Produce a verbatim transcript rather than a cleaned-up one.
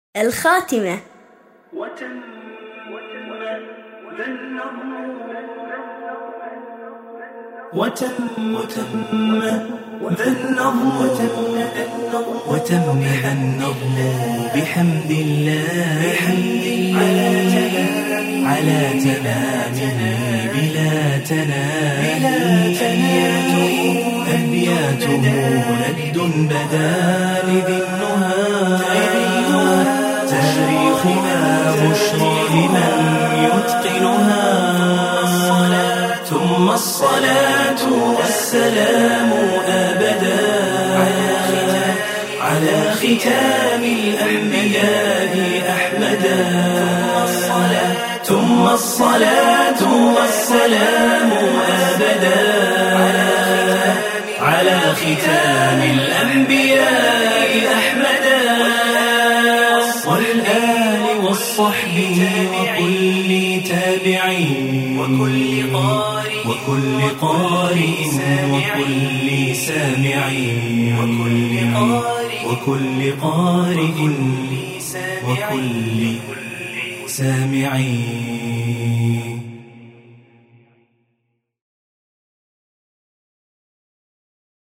الخاتمة. وتم ذا النظم وتم وتم ذا النظم وتم ذا النظم بحمد الله على تمامه بلا تنام أبياته ند بدا لذي النهى تاريخنا بشرى لمن يتقنها ثم الصلاة والسلام أبدا على ختام الأنبياء أحمدا ثم الصلاة والسلام أبدا على ختام الأنبياء أحمدا والآل والصحب وكل تابعين وكل قارئ وكل قارئ وكل سامعين وكل قارئ وكل قارئ وكل سامعين.